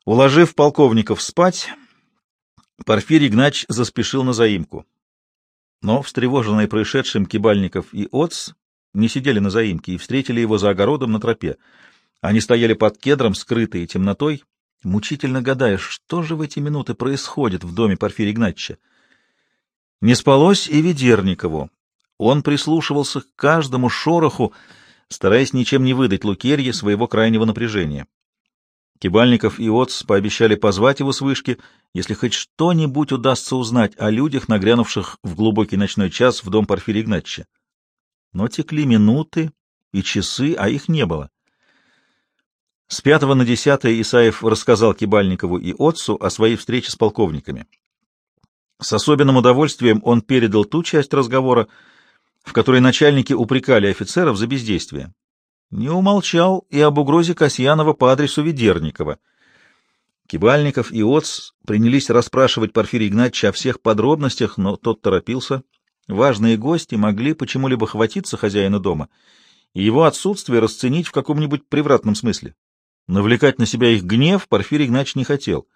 Уложив полковников спать, Порфирий Игнач заспешил на заимку. Но встревоженные происшедшим Кибальников и Оц не сидели на заимке и встретили его за огородом на тропе. Они стояли под кедром, скрытые темнотой, мучительно гадая, что же в эти минуты происходит в доме Порфирия Игнатьевича. Не спалось и Ведерникову. Он прислушивался к каждому шороху, стараясь ничем не выдать Лукерье своего крайнего напряжения. Кибальников и Оц пообещали позвать его с вышки, если хоть что-нибудь удастся узнать о людях, нагрянувших в глубокий ночной час в дом Порфирия Игнатьевича. Но текли минуты и часы, а их не было. С 5 на 10 Исаев рассказал Кибальникову и Отцу о своей встрече с полковниками. С особенным удовольствием он передал ту часть разговора, в которой начальники упрекали офицеров за бездействие. Не умолчал и об угрозе Касьянова по адресу Ведерникова. Кибальников и Оц принялись расспрашивать Порфирия Игнатьевича о всех подробностях, но тот торопился. Важные гости могли почему-либо хватиться хозяина дома и его отсутствие расценить в каком-нибудь превратном смысле. Навлекать на себя их гнев Порфирий Игнатьевич не хотел.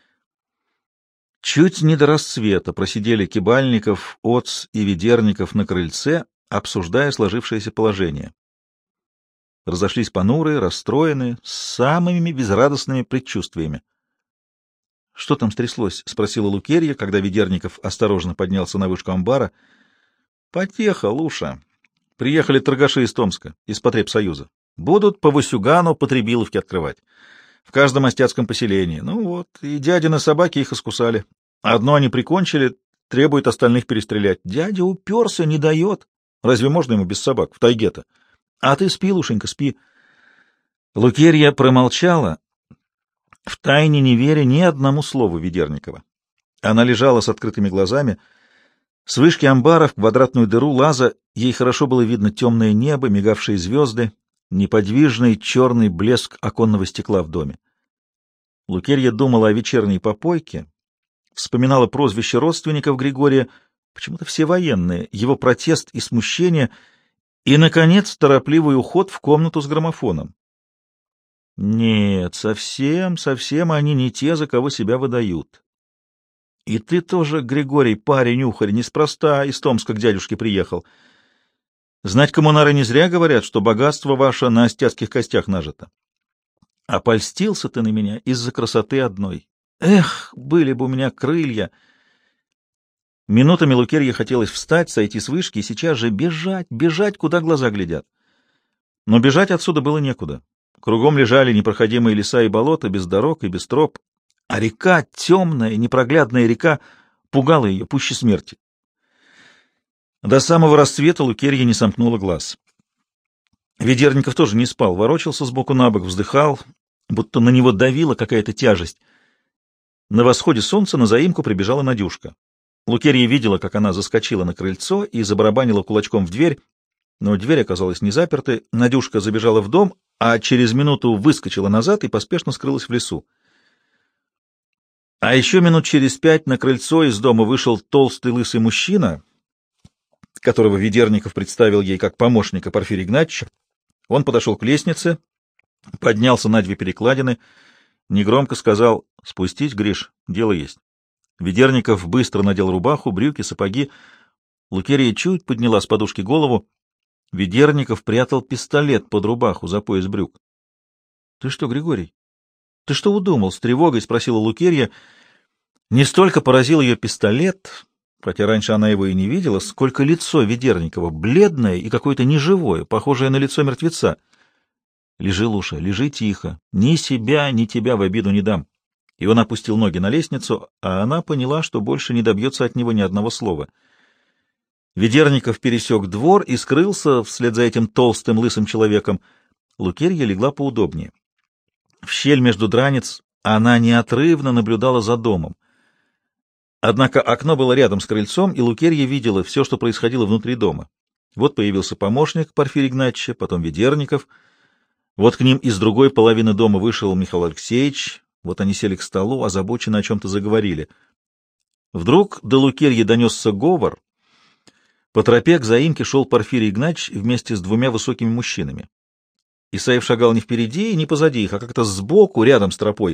Чуть не до рассвета просидели Кибальников, Оц и Ведерников на крыльце, обсуждая сложившееся положение. Разошлись понурые, расстроенные, с самыми безрадостными предчувствиями. — Что там стряслось? — спросила Лукерья, когда Ведерников осторожно поднялся на вышку амбара. — Потеха, Луша. Приехали торгаши из Томска, из потребсоюза. Будут по Васюгану потребиловки открывать. В каждом остяцком поселении. Ну вот, и дядины собаки их искусали. Одно они прикончили, требуют остальных перестрелять. Дядя уперся, не дает. Разве можно ему без собак, в тайге-то? А ты спи, Лушенька, спи. Лукерья промолчала, втайне не веря ни одному слову Ведерникова. Она лежала с открытыми глазами. С вышки амбара в квадратную дыру лаза ей хорошо было видно темное небо, мигавшие звезды, неподвижный черный блеск оконного стекла в доме. Лукерья думала о вечерней попойке, вспоминала прозвище родственников Григория, почему-то все военные, его протест и смущение, и, наконец, торопливый уход в комнату с граммофоном. Нет, совсем они не те, за кого себя выдают. И ты тоже, Григорий, парень-ухарь, неспроста из Томска к дядюшке приехал. Знать коммунары не зря говорят, что богатство ваше на остяцких костях нажито. А польстился ты на меня из-за красоты одной. Эх, были бы у меня крылья! Минутами Лукерье хотелось встать, сойти с вышки и сейчас же бежать, куда глаза глядят. Но бежать отсюда было некуда. Кругом лежали непроходимые леса и болота, без дорог и без троп, а река, темная, непроглядная река, пугала ее пуще смерти. До самого рассвета Лукерья не сомкнула глаз. Ведерников тоже не спал, ворочался сбоку на бок, вздыхал, будто на него давила какая-то тяжесть. На восходе солнца на заимку прибежала Надюшка. Лукерья видела, как она заскочила на крыльцо и забарабанила кулачком в дверь, но дверь оказалась не запертой. Надюшка забежала в дом, а через минуту выскочила назад и поспешно скрылась в лесу. А еще минут через 5 на крыльцо из дома вышел толстый лысый мужчина, которого Ведерников представил ей как помощника Порфирия Игнатьевича. Он подошел к лестнице, поднялся на 2 перекладины, негромко сказал: «Спустись, Гриш, дело есть». Ведерников быстро надел рубаху, брюки, сапоги. Лукерья чуть подняла с подушки голову. Ведерников прятал пистолет под рубаху за пояс брюк. — Ты что, Григорий? Ты что удумал? — с тревогой спросила Лукерья. Не столько поразил ее пистолет, хотя раньше она его и не видела, сколько лицо Ведерникова, бледное и какое-то неживое, похожее на лицо мертвеца. — Лежи, Луша, лежи тихо. Ни себя, ни тебя в обиду не дам. И он опустил ноги на лестницу, а она поняла, что больше не добьется от него ни одного слова. Ведерников пересек двор и скрылся вслед за этим толстым лысым человеком. Лукерья легла поудобнее. В щель между дранец она неотрывно наблюдала за домом. Однако окно было рядом с крыльцом, и Лукерья видела все, что происходило внутри дома. Вот появился помощник Порфирия Игнатьевича, потом Ведерников. Вот к ним из другой половины дома вышел Михаил Алексеевич. Вот они сели к столу, озабоченно о чем-то заговорили. Вдруг до Лукерьи донесся говор. По тропе к заимке шел Порфирий Игнатьевич вместе с 2 высокими мужчинами. Исаев шагал не впереди и не позади их, а как-то сбоку, рядом с тропой.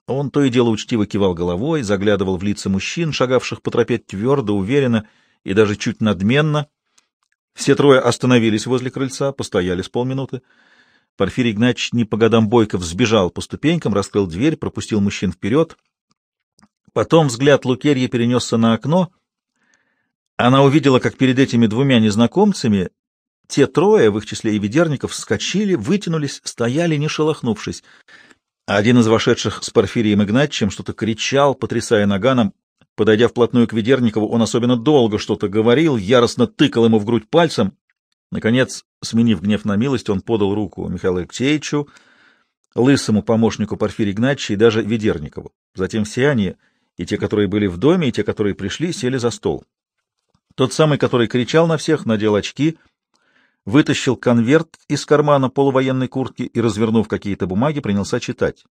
Он то и дело учтиво кивал головой, заглядывал в лица мужчин, шагавших по тропе твердо, уверенно и даже чуть надменно. Все трое остановились возле крыльца, постояли с полминуты. Порфирий Игнатьевич не по годам бойко взбежал по ступенькам, раскрыл дверь, пропустил мужчин вперед. Потом взгляд Лукерьи перенесся на окно. Она увидела, как перед этими двумя незнакомцами те трое, в их числе и Ведерников, вскочили, вытянулись, стояли, не шелохнувшись. Один из вошедших с Порфирием Игнатьевичем что-то кричал, потрясая наганом. Подойдя вплотную к Ведерникову, он особенно долго что-то говорил, яростно тыкал ему в грудь пальцем. Наконец, сменив гнев на милость, он подал руку Михаилу Алексеевичу, лысому помощнику Порфирия Игнатьевича и даже Ведерникову. Затем все они, и те, которые были в доме, и те, которые пришли, сели за стол. Тот самый, который кричал на всех, надел очки, вытащил конверт из кармана полувоенной куртки и, развернув какие-то бумаги, принялся читать.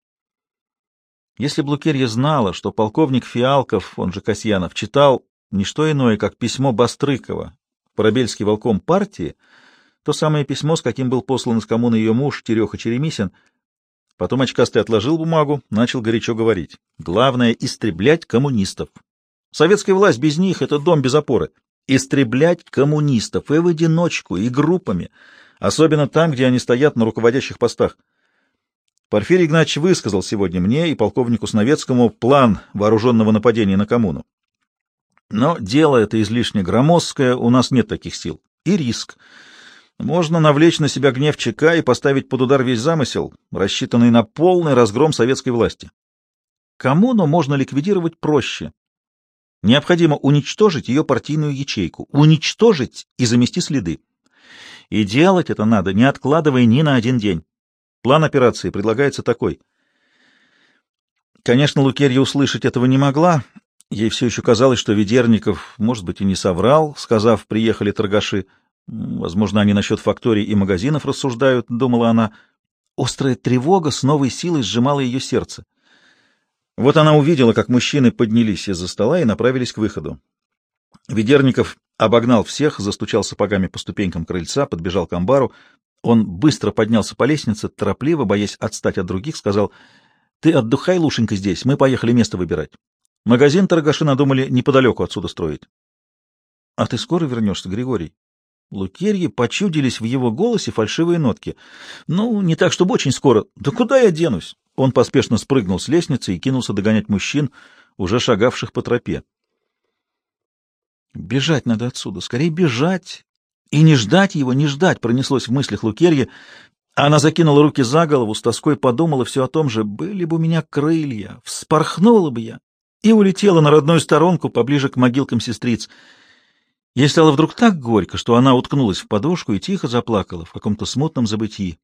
Если б Лукерья знала, что полковник Фиалков, он же Касьянов, читал не что иное, как письмо Бастрыкова, Парабельский волком партии, то самое письмо, с каким был послан из коммуны ее муж Тереха Черемисин. Потом очкастый отложил бумагу, начал горячо говорить. Главное — истреблять коммунистов. Советская власть без них — это дом без опоры. Истреблять коммунистов и в одиночку, и группами, особенно там, где они стоят на руководящих постах. Порфирий Игнатьевич высказал сегодня мне и полковнику Сновецкому план вооруженного нападения на коммуну. Но дело это излишне громоздкое, у нас нет таких сил. И риск. Можно навлечь на себя гнев ЧК и поставить под удар весь замысел, рассчитанный на полный разгром советской власти. Коммуну можно ликвидировать проще. Необходимо уничтожить ее партийную ячейку, уничтожить и замести следы. И делать это надо, не откладывая ни на один день. План операции предлагается такой. Конечно, Лукерья услышать этого не могла. Ей все еще казалось, что Ведерников, может быть, и не соврал, сказав, приехали торгаши. Возможно, они насчет факторий и магазинов рассуждают, думала она. Острая тревога с новой силой сжимала ее сердце. Вот она увидела, как мужчины поднялись из-за стола и направились к выходу. Ведерников обогнал всех, застучал сапогами по ступенькам крыльца, подбежал к амбару. Он быстро поднялся по лестнице, торопливо, боясь отстать от других, сказал: «Ты отдыхай, Лушенька, здесь, мы поехали место выбирать. Магазин торгаши надумали неподалеку отсюда строить». — А ты скоро вернешься, Григорий? Лукерье почудились в его голосе фальшивые нотки. — Ну, не так, чтобы очень скоро. Да куда я денусь? Он поспешно спрыгнул с лестницы и кинулся догонять мужчин, уже шагавших по тропе. «Бежать надо отсюда, скорее бежать! И не ждать его, не ждать!» — пронеслось в мыслях Лукерьи. Она закинула руки за голову, с тоской подумала все о том же. «Были бы у меня крылья, вспорхнула бы я!» И улетела на родную сторонку, поближе к могилкам сестриц. Ей стало вдруг так горько, что она уткнулась в подушку и тихо заплакала в каком-то смутном забытии.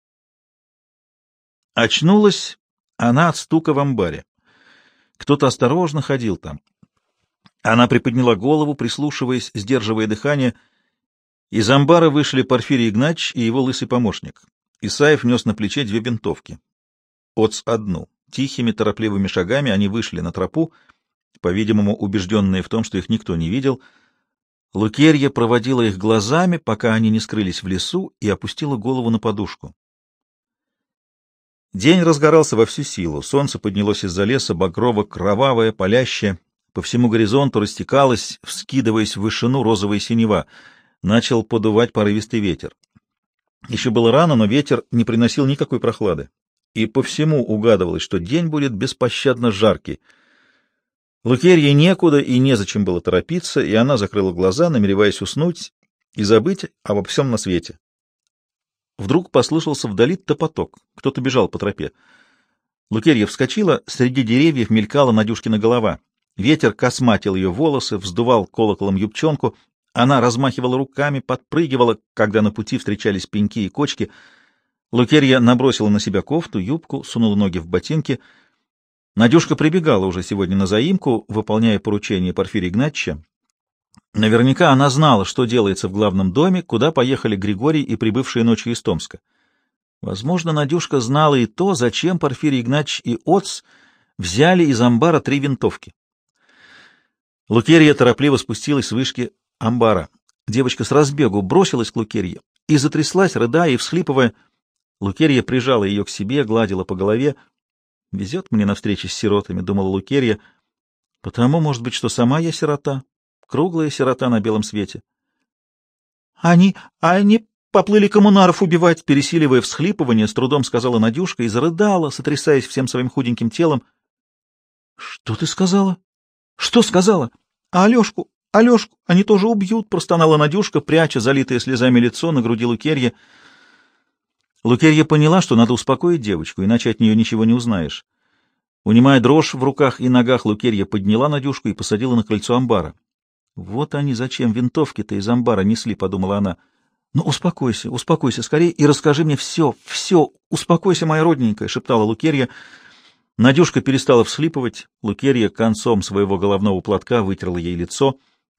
Очнулась она от стука в амбаре. Кто-то осторожно ходил там. Она приподняла голову, прислушиваясь, сдерживая дыхание. Из амбара вышли Порфирий Игнатьевич и его лысый помощник. Исаев нес на плече 2 бинтовки. Оц одну. Тихими, торопливыми шагами они вышли на тропу, по-видимому, убежденные в том, что их никто не видел. Лукерья проводила их глазами, пока они не скрылись в лесу, и опустила голову на подушку. День разгорался во всю силу. Солнце поднялось из-за леса, багрово-кровавое, палящее. По всему горизонту растекалось, вскидываясь в вышину, розовая синева. Начал подувать порывистый ветер. Еще было рано, но ветер не приносил никакой прохлады. И по всему угадывалось, что день будет беспощадно жаркий. Лукерье некуда и незачем было торопиться, и она закрыла глаза, намереваясь уснуть и забыть обо всем на свете. Вдруг послышался вдали топоток. Кто-то бежал по тропе. Лукерья вскочила, среди деревьев мелькала Надюшкина голова. Ветер косматил ее волосы, вздувал колоколом юбчонку. Она размахивала руками, подпрыгивала, когда на пути встречались пеньки и кочки. Лукерья набросила на себя кофту, юбку, сунула ноги в ботинки. Надюшка прибегала уже сегодня на заимку, выполняя поручение Порфирия Игнатьевича. Наверняка она знала, что делается в главном доме, куда поехали Григорий и прибывшие ночью из Томска. Возможно, Надюшка знала и то, зачем Порфирий Игнатьевич и Оц взяли из амбара 3 винтовки. Лукерья торопливо спустилась с вышки амбара. Девочка с разбегу бросилась к Лукерье и затряслась, рыдая и всхлипывая. Лукерья прижала ее к себе, гладила по голове. Везет мне на встречи с сиротами, — думала Лукерья, — потому, может быть, что сама я сирота, круглая сирота на белом свете. Они поплыли коммунаров убивать, — пересиливая всхлипывание, с трудом сказала Надюшка и зарыдала, сотрясаясь всем своим худеньким телом. — Что ты сказала? — Что сказала? — А Алешку, Алешку, они тоже убьют, — простонала Надюшка, пряча залитое слезами лицо на груди Лукерьи. Лукерья поняла, что надо успокоить девочку, иначе от нее ничего не узнаешь. Унимая дрожь в руках и ногах, Лукерья подняла Надюшку и посадила на крыльцо амбара. «Вот они зачем винтовки-то из амбара несли», — подумала она. «Ну, успокойся, успокойся скорее и расскажи мне все, все, успокойся, моя родненькая», — шептала Лукерья. Надюшка перестала всхлипывать. Лукерья концом своего головного платка вытерла ей лицо.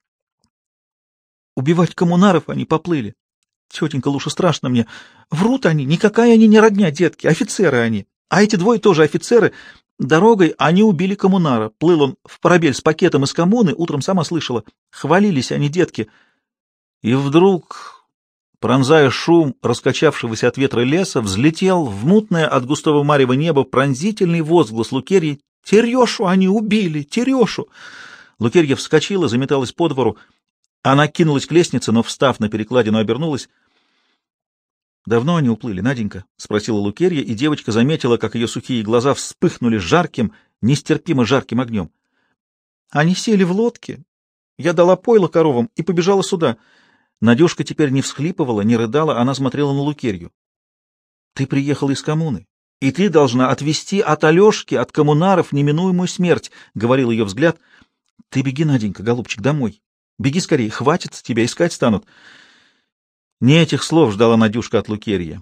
«Убивать коммунаров они поплыли. Тетенька Луша, страшно мне. Врут они, никакая они не родня, детки, офицеры они. А эти двое тоже офицеры. Дорогой они убили коммунара. Плыл он в Парабель с пакетом из коммуны, утром сама слышала. Хвалились они, детки». И вдруг, пронзая шум раскачавшегося от ветра леса, взлетел в мутное от густого марева неба пронзительный возглас Лукерьи: «Терешу они убили! Терешу!» Лукерья вскочила, заметалась по двору. Она кинулась к лестнице, но, встав на перекладину, обернулась. «Давно они уплыли, Наденька?» — спросила Лукерья, и девочка заметила, как ее сухие глаза вспыхнули жарким, нестерпимо жарким огнем. «Они сели в лодке. Я дала пойло коровам и побежала сюда». Надюшка теперь не всхлипывала, не рыдала, она смотрела на Лукерью. «Ты приехала из коммуны, и ты должна отвести от Алешки, от коммунаров неминуемую смерть», — говорил ее взгляд. «Ты беги, Наденька, голубчик, домой. Беги скорее, хватит, тебя искать станут». Не этих слов ждала Надюшка от Лукерьи.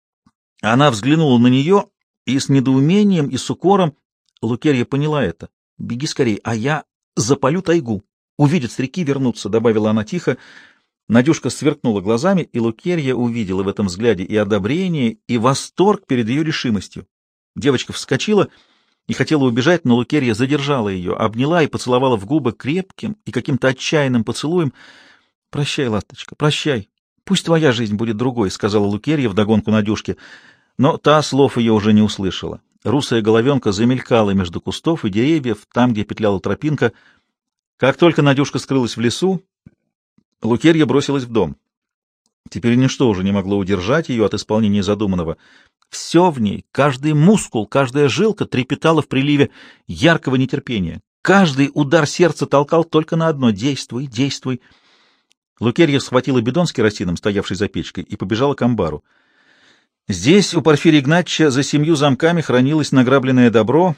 Она взглянула на нее, и с недоумением и с укором Лукерья поняла это. «Беги скорее, а я запалю тайгу. Увидят старики, вернутся», — добавила она тихо. Надюшка сверкнула глазами, и Лукерья увидела в этом взгляде и одобрение, и восторг перед ее решимостью. Девочка вскочила и хотела убежать, но Лукерья задержала ее, обняла и поцеловала в губы крепким и каким-то отчаянным поцелуем. «Прощай, ласточка, прощай. Пусть твоя жизнь будет другой», — сказала Лукерья вдогонку Надюшке, но та слов ее уже не услышала. Русая головенка замелькала между кустов и деревьев, там, где петляла тропинка. Как только Надюшка скрылась в лесу, Лукерья бросилась в дом. Теперь ничто уже не могло удержать ее от исполнения задуманного. Все в ней, каждый мускул, каждая жилка трепетала в приливе яркого нетерпения. Каждый удар сердца толкал только на одно — «Действуй, действуй». Лукерья схватила бидон с керосином, стоявший за печкой, и побежала к амбару. Здесь у Порфирия Игнатьевича за 7 замками хранилось награбленное добро.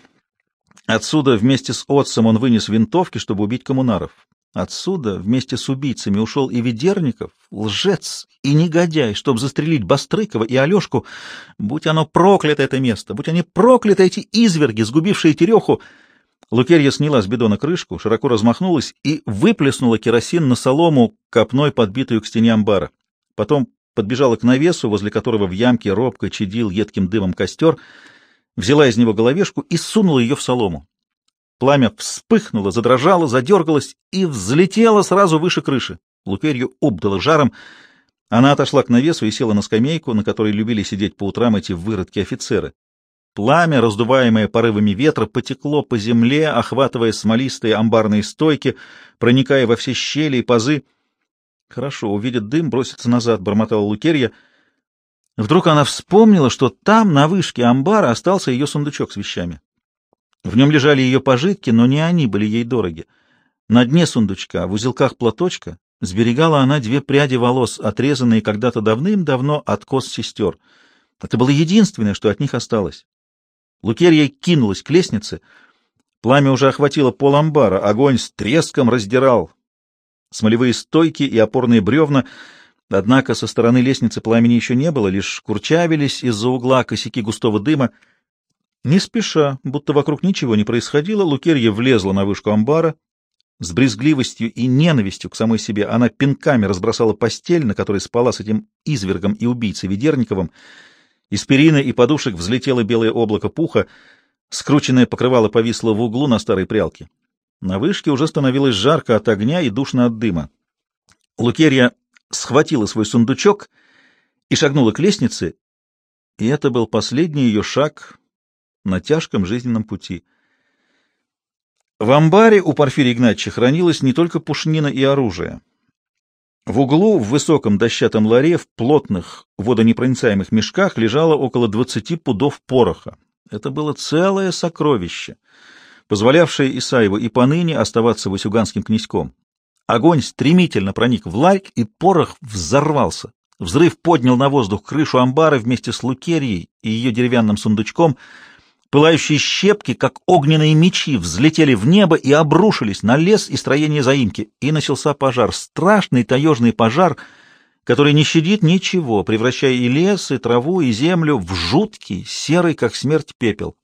Отсюда вместе с отцом он вынес винтовки, чтобы убить коммунаров. Отсюда вместе с убийцами ушел и Ведерников, лжец и негодяй, чтобы застрелить Бастрыкова и Алешку. Будь оно проклято, это место! Будь они прокляты, эти изверги, сгубившие Тереху! Лукерья сняла с бидона крышку, широко размахнулась и выплеснула керосин на солому, копной подбитую к стене амбара. Потом подбежала к навесу, возле которого в ямке робко чадил едким дымом костер, взяла из него головешку и сунула ее в солому. Пламя вспыхнуло, задрожало, задергалось и взлетело сразу выше крыши. Лукерью обдало жаром. Она отошла к навесу и села на скамейку, на которой любили сидеть по утрам эти выродки-офицеры. Пламя, раздуваемое порывами ветра, потекло по земле, охватывая смолистые амбарные стойки, проникая во все щели и пазы. «Хорошо, увидит дым, бросится назад», — бормотала Лукерья. Вдруг она вспомнила, что там, на вышке амбара, остался ее сундучок с вещами. В нем лежали ее пожитки, но не они были ей дороги. На дне сундучка, в узелках платочка, сберегала она 2 пряди волос, отрезанные когда-то давным-давно от кос сестер. Это было единственное, что от них осталось. Лукерья кинулась к лестнице. Пламя уже охватило пол амбара, огонь с треском раздирал смолевые стойки и опорные бревна, однако со стороны лестницы пламени еще не было, лишь курчавились из-за угла косяки густого дыма. Не спеша, будто вокруг ничего не происходило, Лукерья влезла на вышку амбара. С брезгливостью и ненавистью к самой себе она пинками разбросала постель, на которой спала с этим извергом и убийцей Ведерниковым. Из перины и подушек взлетело белое облако пуха, скрученное покрывало повисло в углу на старой прялке. На вышке уже становилось жарко от огня и душно от дыма. Лукерья схватила свой сундучок и шагнула к лестнице, и это был последний ее шаг на тяжком жизненном пути. В амбаре у Порфирия Игнатьевича хранилось не только пушнина и оружие. В углу в высоком дощатом ларе в плотных водонепроницаемых мешках лежало около 20 пудов пороха. Это было целое сокровище, позволявшее Исаеву и поныне оставаться васюганским князьком. Огонь стремительно проник в ларь, и порох взорвался. Взрыв поднял на воздух крышу амбара вместе с лукерьей и ее деревянным сундучком. Пылающие щепки, как огненные мечи, взлетели в небо и обрушились на лес и строение заимки. И начался пожар, страшный таежный пожар, который не щадит ничего, превращая и лес, и траву, и землю в жуткий, серый, как смерть, пепел.